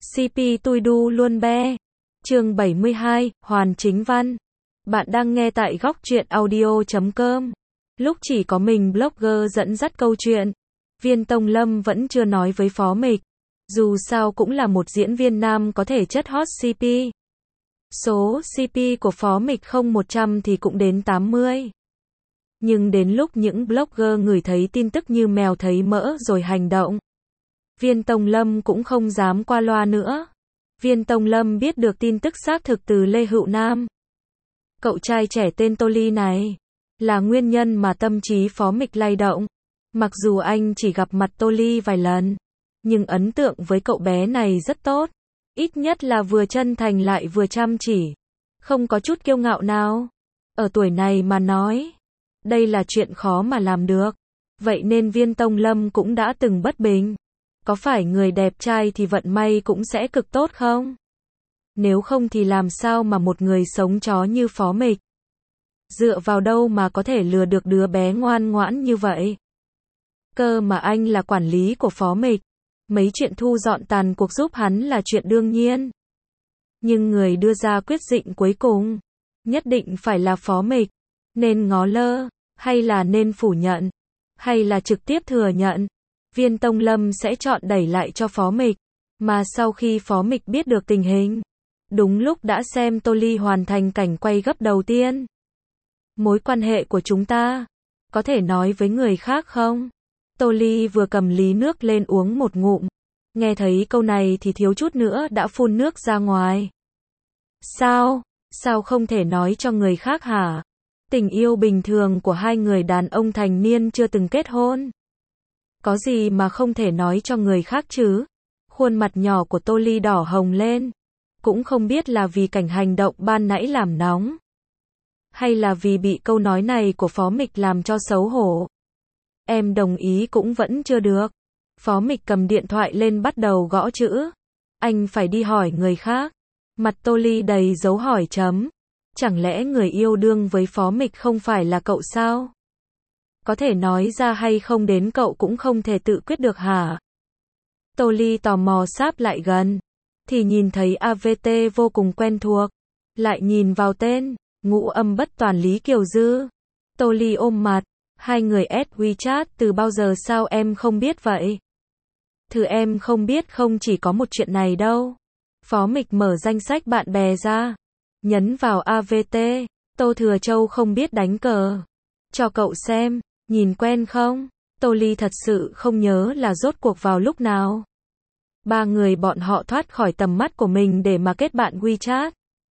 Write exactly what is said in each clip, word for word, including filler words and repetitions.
xê pê tôi đu luôn be. Chương bảy mươi hai, Hoàn Chính Văn. Bạn đang nghe tại góc truyện audio chấm com. Lúc chỉ có mình blogger dẫn dắt câu chuyện, Viên Tông Lâm vẫn chưa nói với Phó Mịch. Dù sao cũng là một diễn viên nam có thể chất hot xê pê. Số xê pê của Phó Mịch không một trăm thì cũng đến tám mươi. Nhưng đến lúc những blogger ngửi thấy tin tức như mèo thấy mỡ rồi hành động, Viên Tông Lâm cũng không dám qua loa nữa. Viên Tông Lâm biết được tin tức xác thực từ Lê Hữu Nam. Cậu trai trẻ tên Tô Ly này là nguyên nhân mà tâm trí Phó Mịch lay động. Mặc dù anh chỉ gặp mặt Tô Ly vài lần, nhưng ấn tượng với cậu bé này rất tốt. Ít nhất là vừa chân thành lại vừa chăm chỉ. Không có chút kiêu ngạo nào. Ở tuổi này mà nói, đây là chuyện khó mà làm được. Vậy nên Viên Tông Lâm cũng đã từng bất bình. Có phải người đẹp trai thì vận may cũng sẽ cực tốt không? Nếu không thì làm sao mà một người sống chó như Phó Mịch? Dựa vào đâu mà có thể lừa được đứa bé ngoan ngoãn như vậy? Cơ mà anh là quản lý của Phó Mịch. Mấy chuyện thu dọn tàn cuộc giúp hắn là chuyện đương nhiên. Nhưng người đưa ra quyết định cuối cùng, nhất định phải là Phó Mịch. Nên ngó lơ, hay là nên phủ nhận, hay là trực tiếp thừa nhận. Viên Tông Lâm sẽ chọn đẩy lại cho Phó Mịch. Mà sau khi Phó Mịch biết được tình hình, đúng lúc đã xem Tô Ly hoàn thành cảnh quay gấp đầu tiên. Mối quan hệ của chúng ta, có thể nói với người khác không? Tô Ly vừa cầm ly nước lên uống một ngụm. Nghe thấy câu này thì thiếu chút nữa đã phun nước ra ngoài. Sao? Sao không thể nói cho người khác hả? Tình yêu bình thường của hai người đàn ông thành niên chưa từng kết hôn. Có gì mà không thể nói cho người khác chứ? Khuôn mặt nhỏ của Tô Ly đỏ hồng lên. Cũng không biết là vì cảnh hành động ban nãy làm nóng, hay là vì bị câu nói này của Phó Mịch làm cho xấu hổ. Em đồng ý cũng vẫn chưa được. Phó Mịch cầm điện thoại lên bắt đầu gõ chữ. Anh phải đi hỏi người khác. Mặt Tô Ly đầy dấu hỏi chấm. Chẳng lẽ người yêu đương với Phó Mịch không phải là cậu sao? Có thể nói ra hay không đến cậu cũng không thể tự quyết được hả? Tô Ly tò mò sáp lại gần, thì nhìn thấy a vê tê vô cùng quen thuộc. Lại nhìn vào tên, Ngũ Âm Bất Toàn Lý Kiều Dư. Tô Ly ôm mặt, hai người add WeChat từ bao giờ sao em không biết vậy? Thử em không biết không chỉ có một chuyện này đâu. Phó Mịch mở danh sách bạn bè ra, nhấn vào a vê tê, Tô Thừa Châu không biết đánh cờ. Cho cậu xem, nhìn quen không? Tô Ly thật sự không nhớ là rốt cuộc vào lúc nào ba người bọn họ thoát khỏi tầm mắt của mình để mà kết bạn WeChat.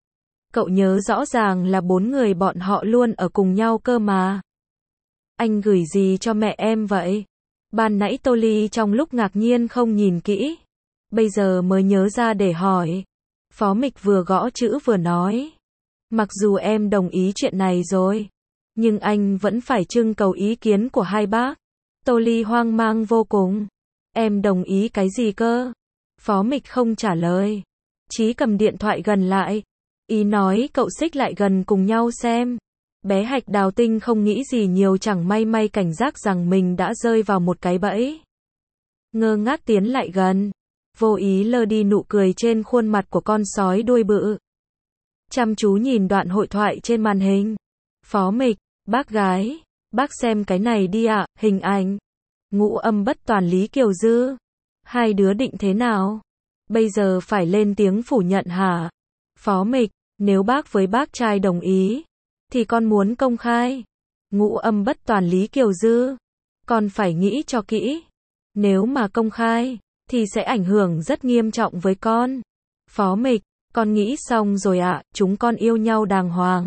Cậu nhớ rõ ràng là bốn người bọn họ luôn ở cùng nhau cơ mà. Anh gửi gì cho mẹ em vậy? Ban nãy Tô Ly trong lúc ngạc nhiên không nhìn kỹ, bây giờ mới nhớ ra để hỏi. Phó Mịch vừa gõ chữ vừa nói. Mặc dù em đồng ý chuyện này rồi, nhưng anh vẫn phải trưng cầu ý kiến của hai bác. Tô Ly hoang mang vô cùng. Em đồng ý cái gì cơ? Phó Mịch không trả lời. Chí cầm điện thoại gần lại. Ý nói cậu xích lại gần cùng nhau xem. Bé Hạch Đào Tinh không nghĩ gì nhiều, chẳng may may cảnh giác rằng mình đã rơi vào một cái bẫy. Ngơ ngác tiến lại gần, vô ý lơ đi nụ cười trên khuôn mặt của con sói đuôi bự. Chăm chú nhìn đoạn hội thoại trên màn hình. Phó Mịch, bác gái, bác xem cái này đi ạ, hình ảnh. Ngũ Âm Bất Toàn Lý Kiều Dư. Hai đứa định thế nào? Bây giờ phải lên tiếng phủ nhận hả? Phó Mịch, nếu bác với bác trai đồng ý, thì con muốn công khai. Ngũ Âm Bất Toàn Lý Kiều Dư. Con phải nghĩ cho kỹ. Nếu mà công khai, thì sẽ ảnh hưởng rất nghiêm trọng với con. Phó Mịch, con nghĩ xong rồi ạ, à, chúng con yêu nhau đàng hoàng.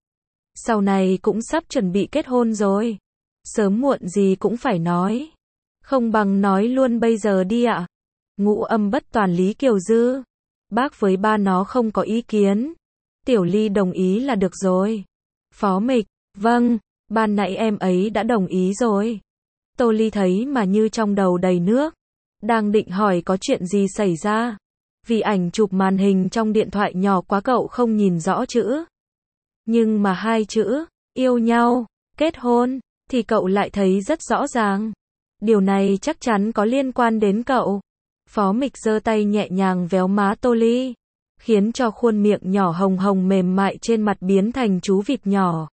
Sau này cũng sắp chuẩn bị kết hôn rồi. Sớm muộn gì cũng phải nói. Không bằng nói luôn bây giờ đi ạ. À. Ngũ Âm Bất Toàn Lý Kiều Dư. Bác với ba nó không có ý kiến. Tiểu Ly đồng ý là được rồi. Phó Mịch, vâng, ban nãy em ấy đã đồng ý rồi. Tô Ly thấy mà như trong đầu đầy nước. Đang định hỏi có chuyện gì xảy ra. Vì ảnh chụp màn hình trong điện thoại nhỏ quá cậu không nhìn rõ chữ. Nhưng mà hai chữ, yêu nhau, kết hôn, thì cậu lại thấy rất rõ ràng. Điều này chắc chắn có liên quan đến cậu. Phó Mịch giơ tay nhẹ nhàng véo má Tô Ly, khiến cho khuôn miệng nhỏ hồng hồng mềm mại trên mặt biến thành chú vịt nhỏ.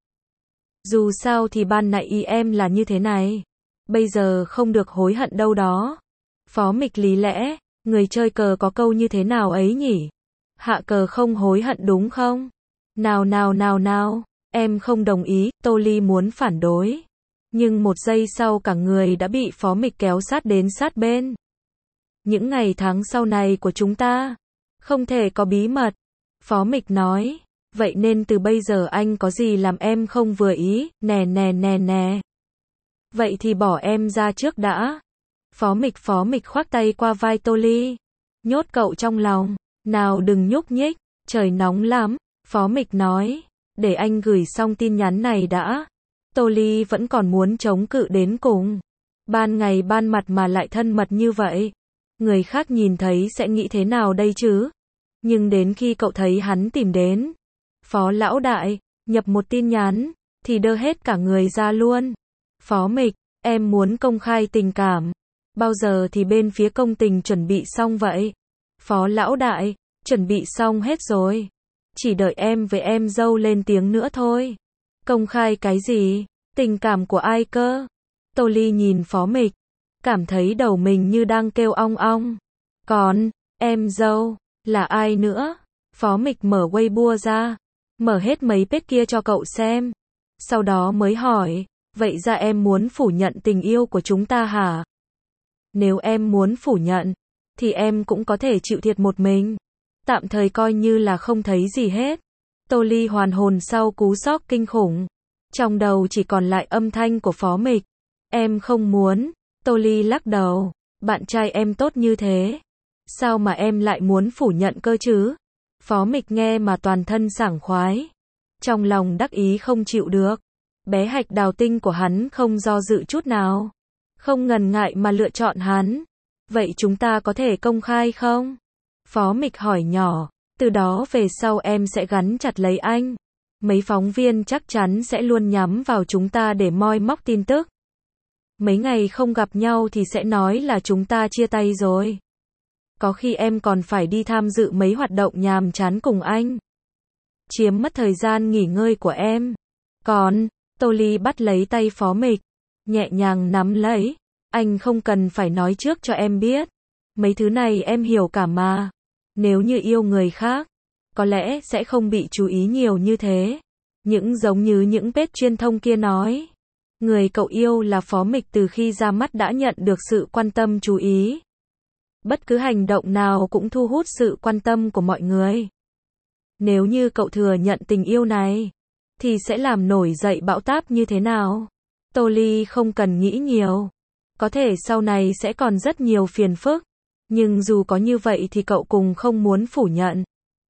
Dù sao thì ban nãy ý em là như thế này. Bây giờ không được hối hận đâu đó. Phó Mịch lý lẽ, người chơi cờ có câu như thế nào ấy nhỉ? Hạ cờ không hối hận đúng không? Nào nào nào nào, em không đồng ý, Tô Ly muốn phản đối. Nhưng một giây sau cả người đã bị Phó Mịch kéo sát đến sát bên. Những ngày tháng sau này của chúng ta, không thể có bí mật. Phó Mịch nói, vậy nên từ bây giờ anh có gì làm em không vừa ý, nè nè nè nè. Vậy thì bỏ em ra trước đã. Phó Mịch Phó Mịch khoác tay qua vai Tô Ly, nhốt cậu trong lòng, nào đừng nhúc nhích, trời nóng lắm. Phó Mịch nói, để anh gửi xong tin nhắn này đã. Tô Ly vẫn còn muốn chống cự đến cùng. Ban ngày ban mặt mà lại thân mật như vậy. Người khác nhìn thấy sẽ nghĩ thế nào đây chứ? Nhưng đến khi cậu thấy hắn tìm đến, Phó lão đại, nhập một tin nhắn, thì đơ hết cả người ra luôn. Phó Mịch, em muốn công khai tình cảm. Bao giờ thì bên phía công tình chuẩn bị xong vậy? Phó lão đại, chuẩn bị xong hết rồi. Chỉ đợi em với em dâu lên tiếng nữa thôi. Công khai cái gì? Tình cảm của ai cơ? Tô Ly nhìn Phó Mịch, cảm thấy đầu mình như đang kêu ong ong. Còn, em dâu, là ai nữa? Phó Mịch mở Weibo ra, mở hết mấy page kia cho cậu xem. Sau đó mới hỏi, vậy ra em muốn phủ nhận tình yêu của chúng ta hả? Nếu em muốn phủ nhận, thì em cũng có thể chịu thiệt một mình. Tạm thời coi như là không thấy gì hết. Tô Ly hoàn hồn sau cú sốc kinh khủng. Trong đầu chỉ còn lại âm thanh của Phó Mịch. Em không muốn. Tô Ly lắc đầu. Bạn trai em tốt như thế. Sao mà em lại muốn phủ nhận cơ chứ? Phó Mịch nghe mà toàn thân sảng khoái. Trong lòng đắc ý không chịu được. Bé hạch đào tinh của hắn không do dự chút nào. Không ngần ngại mà lựa chọn hắn. Vậy chúng ta có thể công khai không? Phó Mịch hỏi nhỏ. Từ đó về sau em sẽ gắn chặt lấy anh. Mấy phóng viên chắc chắn sẽ luôn nhắm vào chúng ta để moi móc tin tức. Mấy ngày không gặp nhau thì sẽ nói là chúng ta chia tay rồi. Có khi em còn phải đi tham dự mấy hoạt động nhàm chán cùng anh. Chiếm mất thời gian nghỉ ngơi của em. Còn, Tô Ly bắt lấy tay Phó Mịch, nhẹ nhàng nắm lấy. Anh không cần phải nói trước cho em biết. Mấy thứ này em hiểu cả mà. Nếu như yêu người khác, có lẽ sẽ không bị chú ý nhiều như thế. Những giống như những page truyền thông kia nói. Người cậu yêu là Phó Mịch từ khi ra mắt đã nhận được sự quan tâm chú ý. Bất cứ hành động nào cũng thu hút sự quan tâm của mọi người. Nếu như cậu thừa nhận tình yêu này, thì sẽ làm nổi dậy bão táp như thế nào? Tô Ly không cần nghĩ nhiều. Có thể sau này sẽ còn rất nhiều phiền phức. Nhưng dù có như vậy thì cậu cùng không muốn phủ nhận.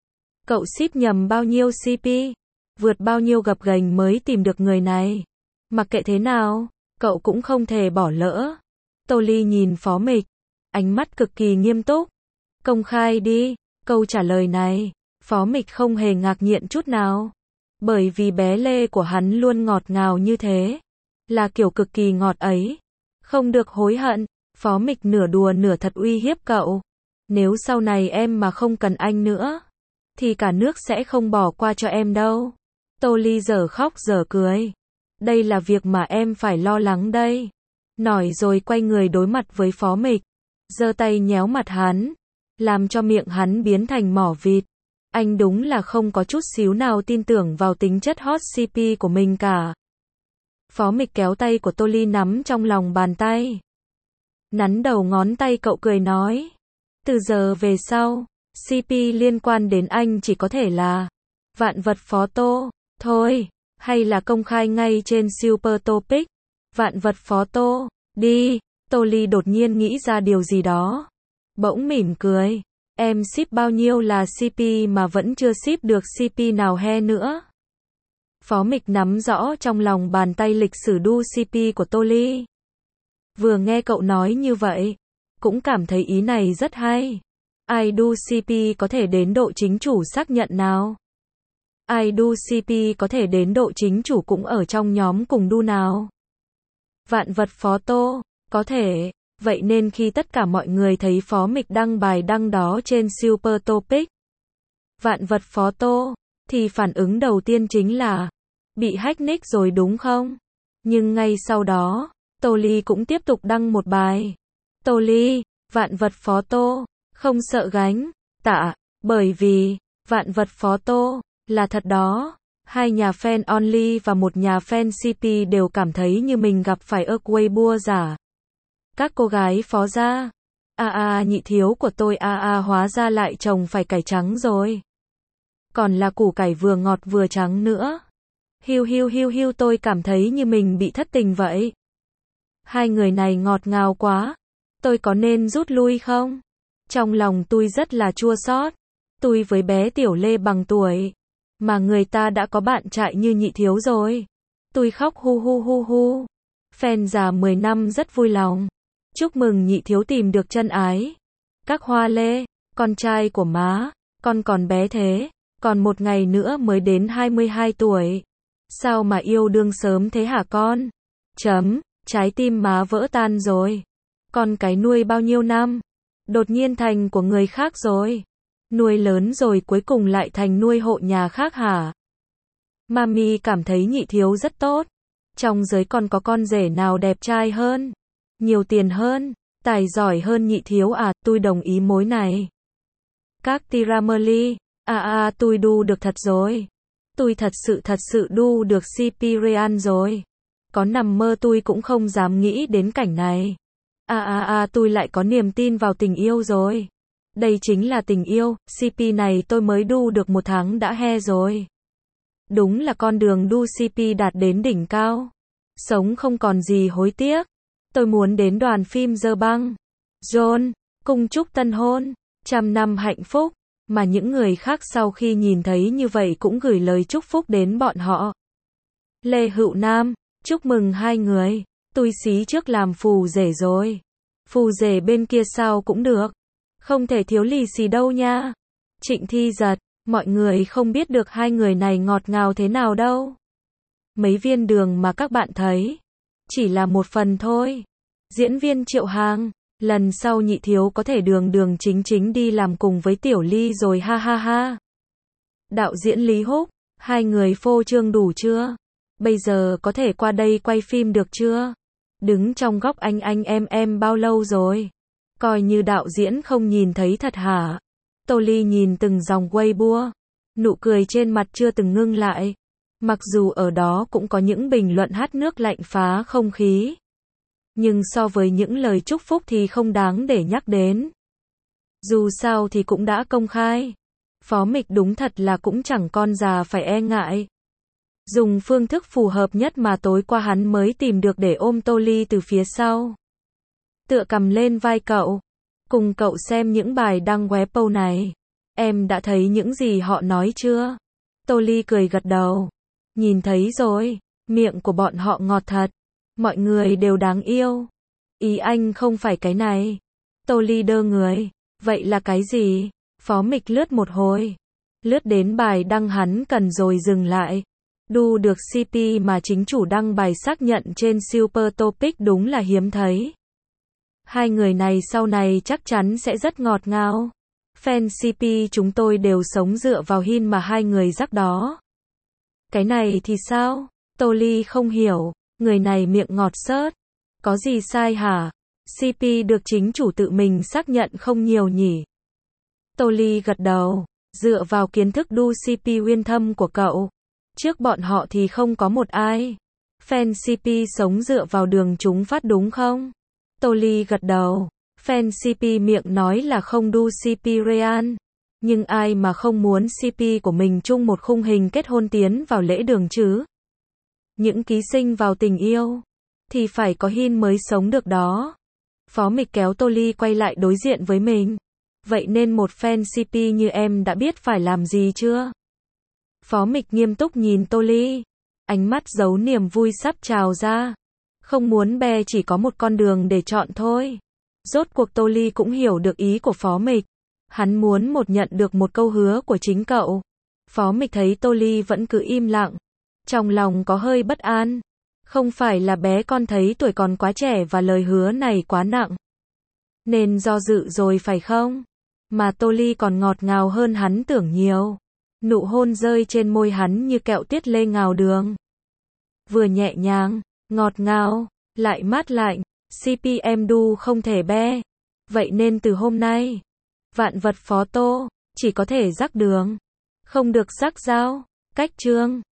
Cậu ship nhầm bao nhiêu xê pê, vượt bao nhiêu gập ghềnh mới tìm được người này. Mặc kệ thế nào, cậu cũng không thể bỏ lỡ. Tô Ly nhìn Phó Mịch, ánh mắt cực kỳ nghiêm túc. Công khai đi. Câu trả lời này, Phó Mịch không hề ngạc nhiên chút nào. Bởi vì bé Lê của hắn luôn ngọt ngào như thế. Là kiểu cực kỳ ngọt ấy. Không được hối hận. Phó Mịch nửa đùa nửa thật uy hiếp cậu. Nếu sau này em mà không cần anh nữa, thì cả nước sẽ không bỏ qua cho em đâu. Tô Ly giờ khóc giờ cười. Đây là việc mà em phải lo lắng đây. Nói rồi quay người đối mặt với Phó Mịch. Giơ tay nhéo mặt hắn. Làm cho miệng hắn biến thành mỏ vịt. Anh đúng là không có chút xíu nào tin tưởng vào tính chất hot xê pê của mình cả. Phó Mịch kéo tay của Tô Ly nắm trong lòng bàn tay. Nắn đầu ngón tay cậu cười nói. Từ giờ về sau, xê pê liên quan đến anh chỉ có thể là Vạn Vật Phó Tô, thôi, hay là công khai ngay trên Super Topic. Vạn Vật Phó Tô, đi. Tô Ly đột nhiên nghĩ ra điều gì đó. Bỗng mỉm cười. Em ship bao nhiêu là xê pê mà vẫn chưa ship được xê pê nào he nữa. Phó Mịch nắm rõ trong lòng bàn tay lịch sử đu xê pê của Tô Ly. Vừa nghe cậu nói như vậy, cũng cảm thấy ý này rất hay. Ai đu xê pê có thể đến độ chính chủ xác nhận nào? Ai đu xê pê có thể đến độ chính chủ cũng ở trong nhóm cùng đu nào? Vạn Vật Phó Tô, có thể. Vậy nên khi tất cả mọi người thấy Phó Mịch đăng bài đăng đó trên Super Topic, vạn vật photo, thì phản ứng đầu tiên chính là bị hack nick rồi đúng không? Nhưng ngay sau đó, Tô Ly cũng tiếp tục đăng một bài. Tô Ly, vạn vật photo, không sợ gánh, tạ, bởi vì, vạn vật photo, là thật đó. Hai nhà fan Only và một nhà fan xê pê đều cảm thấy như mình gặp phải ơ Weibo giả. Các cô gái phó ra. A a nhị thiếu của tôi a a hóa ra lại trồng phải cải trắng rồi. Còn là củ cải vừa ngọt vừa trắng nữa. Hiu hiu hiu hiu tôi cảm thấy như mình bị thất tình vậy. Hai người này ngọt ngào quá. Tôi có nên rút lui không? Trong lòng tôi rất là chua xót. Tôi với bé Tiểu Lê bằng tuổi. Mà người ta đã có bạn trai như nhị thiếu rồi. Tôi khóc hu hu hu hu. Fan già mười năm rất vui lòng. Chúc mừng nhị thiếu tìm được chân ái. Các hoa lê, con trai của má, con còn bé thế, còn một ngày nữa mới đến hai mươi hai tuổi. Sao mà yêu đương sớm thế hả con? Chấm, trái tim má vỡ tan rồi. Con cái nuôi bao nhiêu năm? Đột nhiên thành của người khác rồi. Nuôi lớn rồi cuối cùng lại thành nuôi hộ nhà khác hả? Mami cảm thấy nhị thiếu rất tốt. Trong giới còn có con rể nào đẹp trai hơn? Nhiều tiền hơn, tài giỏi hơn nhị thiếu à, tôi đồng ý mối này. Các Tirameli, à à tôi đu được thật rồi. Tôi thật sự thật sự đu được xê pê Real rồi. Có nằm mơ tôi cũng không dám nghĩ đến cảnh này. À à à tôi lại có niềm tin vào tình yêu rồi. Đây chính là tình yêu, xê pê này tôi mới đu được một tháng đã he rồi. Đúng là con đường đu xê pê đạt đến đỉnh cao. Sống không còn gì hối tiếc. Tôi muốn đến đoàn phim Dơ Băng. John, cung chúc tân hôn, trăm năm hạnh phúc. Mà những người khác sau khi nhìn thấy như vậy cũng gửi lời chúc phúc đến bọn họ. Lê Hữu Nam, chúc mừng hai người. Tôi xí trước làm phù rể rồi. Phù rể bên kia sao cũng được. Không thể thiếu lì xì đâu nha. Trịnh Thi Giật, mọi người không biết được hai người này ngọt ngào thế nào đâu. Mấy viên đường mà các bạn thấy, chỉ là một phần thôi. Diễn viên Triệu Hàng, lần sau nhị thiếu có thể đường đường chính chính đi làm cùng với Tiểu Ly rồi ha ha ha. Đạo diễn Lý Húc, hai người phô trương đủ chưa? Bây giờ có thể qua đây quay phim được chưa? Đứng trong góc anh anh em em bao lâu rồi? Coi như đạo diễn không nhìn thấy thật hả? Tô Ly nhìn từng dòng Weibo, nụ cười trên mặt chưa từng ngưng lại. Mặc dù ở đó cũng có những bình luận hát nước lạnh phá không khí. Nhưng so với những lời chúc phúc thì không đáng để nhắc đến. Dù sao thì cũng đã công khai. Phó Mịch đúng thật là cũng chẳng con già phải e ngại. Dùng phương thức phù hợp nhất mà tối qua hắn mới tìm được để ôm Tô Ly từ phía sau. Tựa cầm lên vai cậu. Cùng cậu xem những bài đăng Weibo này. Em đã thấy những gì họ nói chưa? Tô Ly cười gật đầu. Nhìn thấy rồi, miệng của bọn họ ngọt thật. Mọi người đều đáng yêu. Ý anh không phải cái này. Tô Ly đơ người. Vậy là cái gì? Phó Mịch lướt một hồi. Lướt đến bài đăng hắn cần rồi dừng lại. Đu được xê pê mà chính chủ đăng bài xác nhận trên Super Topic đúng là hiếm thấy. Hai người này sau này chắc chắn sẽ rất ngọt ngào. Fan xê pê chúng tôi đều sống dựa vào hin mà hai người rắc đó. Cái này thì sao? Tô Ly không hiểu. Người này miệng ngọt xớt. Có gì sai hả? xê pê được chính chủ tự mình xác nhận không nhiều nhỉ? Tô Ly gật đầu. Dựa vào kiến thức đu xê pê uyên thâm của cậu. Trước bọn họ thì không có một ai. Fan xê pê sống dựa vào đường chúng phát đúng không? Tô Ly gật đầu. Fan xê pê miệng nói là không đu xê pê Real. Nhưng ai mà không muốn xê pê của mình chung một khung hình kết hôn tiến vào lễ đường chứ? Những ký sinh vào tình yêu thì phải có hin mới sống được đó. Phó Mịch kéo Tô Ly quay lại đối diện với mình. Vậy nên một fan xê pê như em đã biết phải làm gì chưa? Phó Mịch nghiêm túc nhìn Tô Ly. Ánh mắt giấu niềm vui sắp trào ra. Không muốn be chỉ có một con đường để chọn thôi. Rốt cuộc Tô Ly cũng hiểu được ý của Phó Mịch. Hắn muốn một nhận được một câu hứa của chính cậu. Phó Mịch thấy Tô Ly vẫn cứ im lặng. Trong lòng có hơi bất an. Không phải là bé con thấy tuổi còn quá trẻ và lời hứa này quá nặng. Nên do dự rồi phải không? Mà Tô Ly còn ngọt ngào hơn hắn tưởng nhiều. Nụ hôn rơi trên môi hắn như kẹo tiết lê ngào đường. Vừa nhẹ nhàng, ngọt ngào, lại mát lạnh, xê pê em đu không thể be. Vậy nên từ hôm nay, vạn vật phó tô, chỉ có thể rắc đường, không được rắc rau. Cách chương